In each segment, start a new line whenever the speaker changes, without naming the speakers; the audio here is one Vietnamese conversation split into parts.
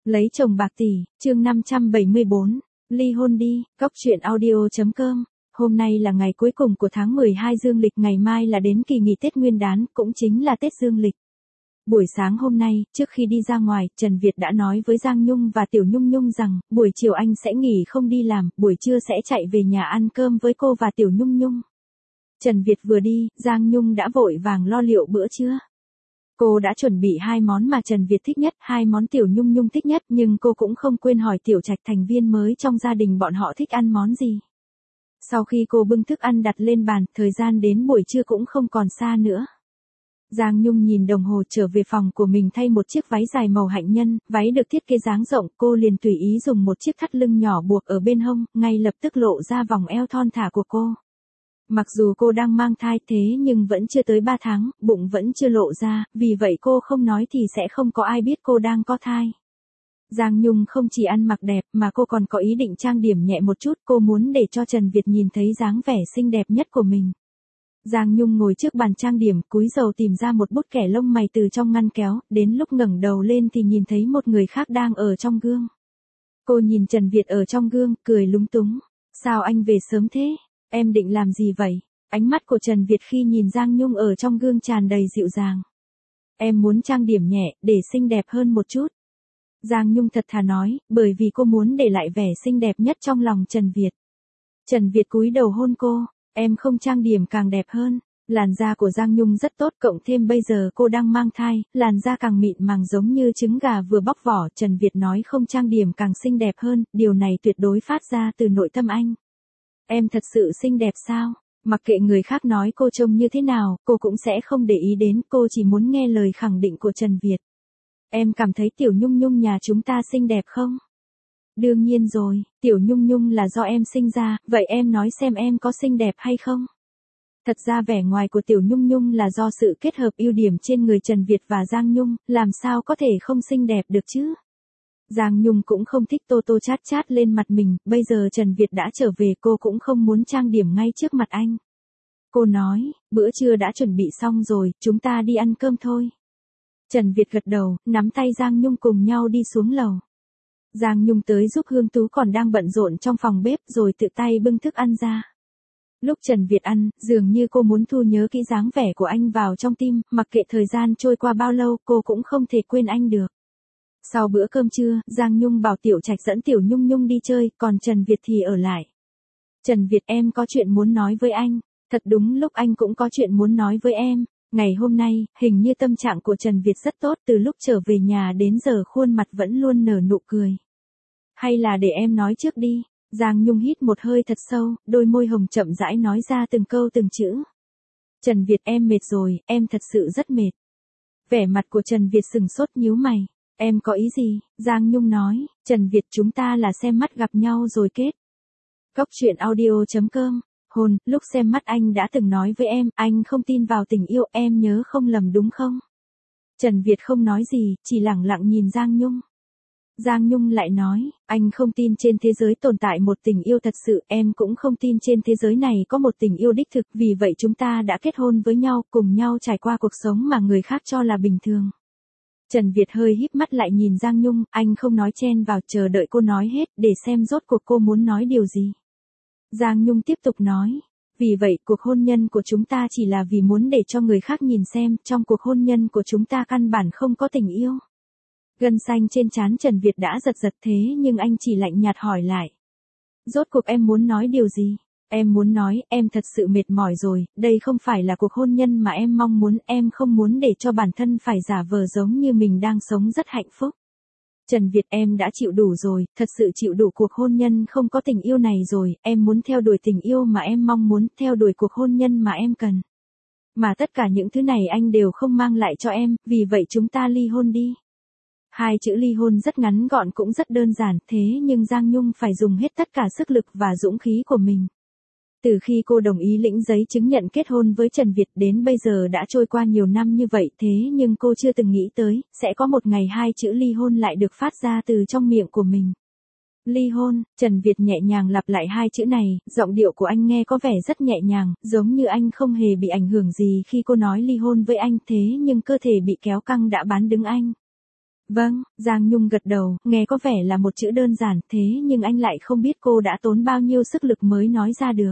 Lấy chồng bạc tỷ, chương 574, ly hôn đi, Cóc truyện audio.com. Hôm nay là ngày cuối cùng của tháng 12 dương lịch, ngày mai là đến kỳ nghỉ Tết Nguyên đán, cũng chính là Tết dương lịch. Buổi sáng hôm nay, trước khi đi ra ngoài, Trần Việt đã nói với Giang Nhung và Tiểu Nhung Nhung rằng, buổi chiều anh sẽ nghỉ không đi làm, buổi trưa sẽ chạy về nhà ăn cơm với cô và Tiểu Nhung Nhung. Trần Việt vừa đi, Giang Nhung đã vội vàng lo liệu bữa trưa. Cô đã chuẩn bị 2 món mà Trần Việt thích nhất, 2 món Tiểu Nhung Nhung thích nhất, nhưng cô cũng không quên hỏi Tiểu Trạch thành viên mới trong gia đình bọn họ thích ăn món gì. Sau khi cô bưng thức ăn đặt lên bàn, thời gian đến buổi trưa cũng không còn xa nữa. Giang Nhung nhìn đồng hồ trở về phòng của mình thay một chiếc váy dài màu hạnh nhân, váy được thiết kế dáng rộng, cô liền tùy ý dùng một chiếc thắt lưng nhỏ buộc ở bên hông, ngay lập tức lộ ra vòng eo thon thả của cô. Mặc dù cô đang mang thai thế nhưng vẫn chưa tới 3 tháng, bụng vẫn chưa lộ ra, vì vậy cô không nói thì sẽ không có ai biết cô đang có thai. Giang Nhung không chỉ ăn mặc đẹp mà cô còn có ý định trang điểm nhẹ một chút, cô muốn để cho Trần Việt nhìn thấy dáng vẻ xinh đẹp nhất của mình. Giang Nhung ngồi trước bàn trang điểm, cúi đầu tìm ra một bút kẻ lông mày từ trong ngăn kéo, đến lúc ngẩng đầu lên thì nhìn thấy một người khác đang ở trong gương. Cô nhìn Trần Việt ở trong gương, cười lúng túng. Sao anh về sớm thế? Em định làm gì vậy? Ánh mắt của Trần Việt khi nhìn Giang Nhung ở trong gương tràn đầy dịu dàng. Em muốn trang điểm nhẹ, để xinh đẹp hơn một chút. Giang Nhung thật thà nói, bởi vì cô muốn để lại vẻ xinh đẹp nhất trong lòng Trần Việt. Trần Việt cúi đầu hôn cô, em không trang điểm càng đẹp hơn. Làn da của Giang Nhung rất tốt, cộng thêm bây giờ cô đang mang thai, làn da càng mịn màng giống như trứng gà vừa bóc vỏ. Trần Việt nói không trang điểm càng xinh đẹp hơn, điều này tuyệt đối phát ra từ nội tâm anh. Em thật sự xinh đẹp sao? Mặc kệ người khác nói cô trông như thế nào, cô cũng sẽ không để ý đến, cô chỉ muốn nghe lời khẳng định của Trần Việt. Em cảm thấy Tiểu Nhung Nhung nhà chúng ta xinh đẹp không? Đương nhiên rồi, Tiểu Nhung Nhung là do em sinh ra, vậy em nói xem em có xinh đẹp hay không? Thật ra vẻ ngoài của Tiểu Nhung Nhung là do sự kết hợp ưu điểm trên người Trần Việt và Giang Nhung, làm sao có thể không xinh đẹp được chứ? Giang Nhung cũng không thích tô tô chát chát lên mặt mình, bây giờ Trần Việt đã trở về cô cũng không muốn trang điểm ngay trước mặt anh. Cô nói, bữa trưa đã chuẩn bị xong rồi, chúng ta đi ăn cơm thôi. Trần Việt gật đầu, nắm tay Giang Nhung cùng nhau đi xuống lầu. Giang Nhung tới giúp Hương Tú còn đang bận rộn trong phòng bếp rồi tự tay bưng thức ăn ra. Lúc Trần Việt ăn, dường như cô muốn thu nhớ kỹ dáng vẻ của anh vào trong tim, mặc kệ thời gian trôi qua bao lâu cô cũng không thể quên anh được. Sau bữa cơm trưa, Giang Nhung bảo Tiểu Trạch dẫn Tiểu Nhung Nhung đi chơi, còn Trần Việt thì ở lại. Trần Việt, em có chuyện muốn nói với anh. Thật đúng lúc anh cũng có chuyện muốn nói với em. Ngày hôm nay, hình như tâm trạng của Trần Việt rất tốt, từ lúc trở về nhà đến giờ khuôn mặt vẫn luôn nở nụ cười. Hay là để em nói trước đi. Giang Nhung hít một hơi thật sâu, đôi môi hồng chậm rãi nói ra từng câu từng chữ. Trần Việt, em mệt rồi, em thật sự rất mệt. Vẻ mặt của Trần Việt sừng sốt nhíu mày. Em có ý gì? Giang Nhung nói, Trần Việt, chúng ta là xem mắt gặp nhau rồi kết. Cóc truyện audio.com. Lúc xem mắt anh đã từng nói với em, anh không tin vào tình yêu, em nhớ không lầm đúng không? Trần Việt không nói gì, chỉ lẳng lặng nhìn Giang Nhung. Giang Nhung lại nói, anh không tin trên thế giới tồn tại một tình yêu thật sự, em cũng không tin trên thế giới này có một tình yêu đích thực, vì vậy chúng ta đã kết hôn với nhau, cùng nhau trải qua cuộc sống mà người khác cho là bình thường. Trần Việt hơi híp mắt lại nhìn Giang Nhung, anh không nói chen vào, chờ đợi cô nói hết, để xem rốt cuộc cô muốn nói điều gì. Giang Nhung tiếp tục nói, vì vậy cuộc hôn nhân của chúng ta chỉ là vì muốn để cho người khác nhìn xem, trong cuộc hôn nhân của chúng ta căn bản không có tình yêu. Gân xanh trên trán Trần Việt đã giật giật thế nhưng anh chỉ lạnh nhạt hỏi lại. Rốt cuộc em muốn nói điều gì? Em muốn nói, em thật sự mệt mỏi rồi, đây không phải là cuộc hôn nhân mà em mong muốn, em không muốn để cho bản thân phải giả vờ giống như mình đang sống rất hạnh phúc. Trần Việt, em đã chịu đủ rồi, thật sự chịu đủ cuộc hôn nhân không có tình yêu này rồi, em muốn theo đuổi tình yêu mà em mong muốn, theo đuổi cuộc hôn nhân mà em cần. Mà tất cả những thứ này anh đều không mang lại cho em, vì vậy chúng ta ly hôn đi. 2 chữ ly hôn rất ngắn gọn cũng rất đơn giản, thế nhưng Giang Nhung phải dùng hết tất cả sức lực và dũng khí của mình. Từ khi cô đồng ý lĩnh giấy chứng nhận kết hôn với Trần Việt đến bây giờ đã trôi qua nhiều năm như vậy, thế nhưng cô chưa từng nghĩ tới, sẽ có một ngày 2 chữ ly hôn lại được phát ra từ trong miệng của mình. Ly hôn, Trần Việt nhẹ nhàng lặp lại 2 chữ này, giọng điệu của anh nghe có vẻ rất nhẹ nhàng, giống như anh không hề bị ảnh hưởng gì khi cô nói ly hôn với anh, thế nhưng cơ thể bị kéo căng đã bán đứng anh. Vâng, Giang Nhung gật đầu, nghe có vẻ là một chữ đơn giản, thế nhưng anh lại không biết cô đã tốn bao nhiêu sức lực mới nói ra được.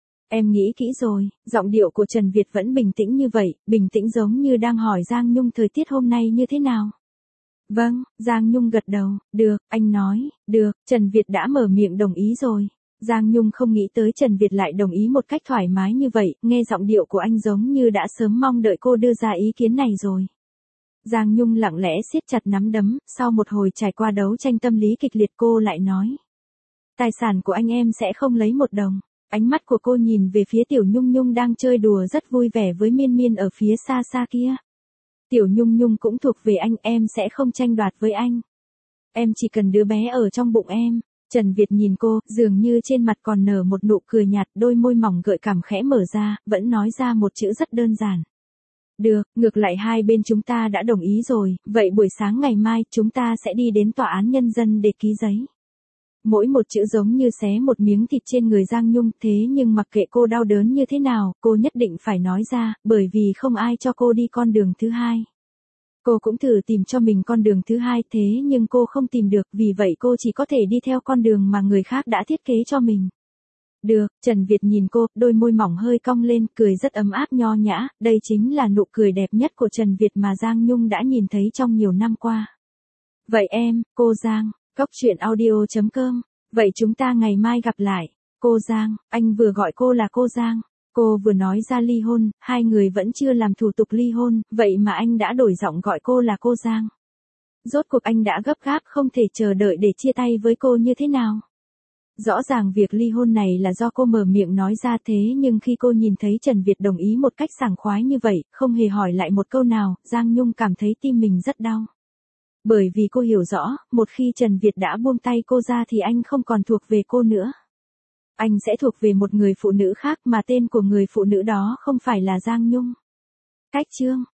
Em nghĩ kỹ rồi, giọng điệu của Trần Việt vẫn bình tĩnh như vậy, bình tĩnh giống như đang hỏi Giang Nhung thời tiết hôm nay như thế nào. Vâng, Giang Nhung gật đầu, được, anh nói, được, Trần Việt đã mở miệng đồng ý rồi. Giang Nhung không nghĩ tới Trần Việt lại đồng ý một cách thoải mái như vậy, nghe giọng điệu của anh giống như đã sớm mong đợi cô đưa ra ý kiến này rồi. Giang Nhung lặng lẽ siết chặt nắm đấm, sau một hồi trải qua đấu tranh tâm lý kịch liệt cô lại nói. Tài sản của anh em sẽ không lấy một đồng. Ánh mắt của cô nhìn về phía Tiểu Nhung Nhung đang chơi đùa rất vui vẻ với Miên Miên ở phía xa xa kia. Tiểu Nhung Nhung cũng thuộc về anh, em sẽ không tranh đoạt với anh. Em chỉ cần đứa bé ở trong bụng em. Trần Việt nhìn cô, dường như trên mặt còn nở một nụ cười nhạt, đôi môi mỏng gợi cảm khẽ mở ra, vẫn nói ra một chữ rất đơn giản. Được, ngược lại hai bên chúng ta đã đồng ý rồi, vậy buổi sáng ngày mai chúng ta sẽ đi đến tòa án nhân dân để ký giấy. Mỗi một chữ giống như xé một miếng thịt trên người Giang Nhung, thế nhưng mặc kệ cô đau đớn như thế nào, cô nhất định phải nói ra, bởi vì không ai cho cô đi con đường thứ hai. Cô cũng thử tìm cho mình con đường thứ hai, thế nhưng cô không tìm được, vì vậy cô chỉ có thể đi theo con đường mà người khác đã thiết kế cho mình. Được, Trần Việt nhìn cô, đôi môi mỏng hơi cong lên, cười rất ấm áp nho nhã, đây chính là nụ cười đẹp nhất của Trần Việt mà Giang Nhung đã nhìn thấy trong nhiều năm qua. Vậy em, cô Giang, coctruyện.audio.com, vậy chúng ta ngày mai gặp lại. Cô Giang, anh vừa gọi cô là cô Giang. Cô vừa nói ra ly hôn, hai người vẫn chưa làm thủ tục ly hôn, vậy mà anh đã đổi giọng gọi cô là cô Giang. Rốt cuộc anh đã gấp gáp không thể chờ đợi để chia tay với cô như thế nào? Rõ ràng việc ly hôn này là do cô mở miệng nói ra, thế nhưng khi cô nhìn thấy Trần Việt đồng ý một cách sảng khoái như vậy, không hề hỏi lại một câu nào, Giang Nhung cảm thấy tim mình rất đau. Bởi vì cô hiểu rõ, một khi Trần Việt đã buông tay cô ra thì anh không còn thuộc về cô nữa. Anh sẽ thuộc về một người phụ nữ khác mà tên của người phụ nữ đó không phải là Giang Nhung. Cách chương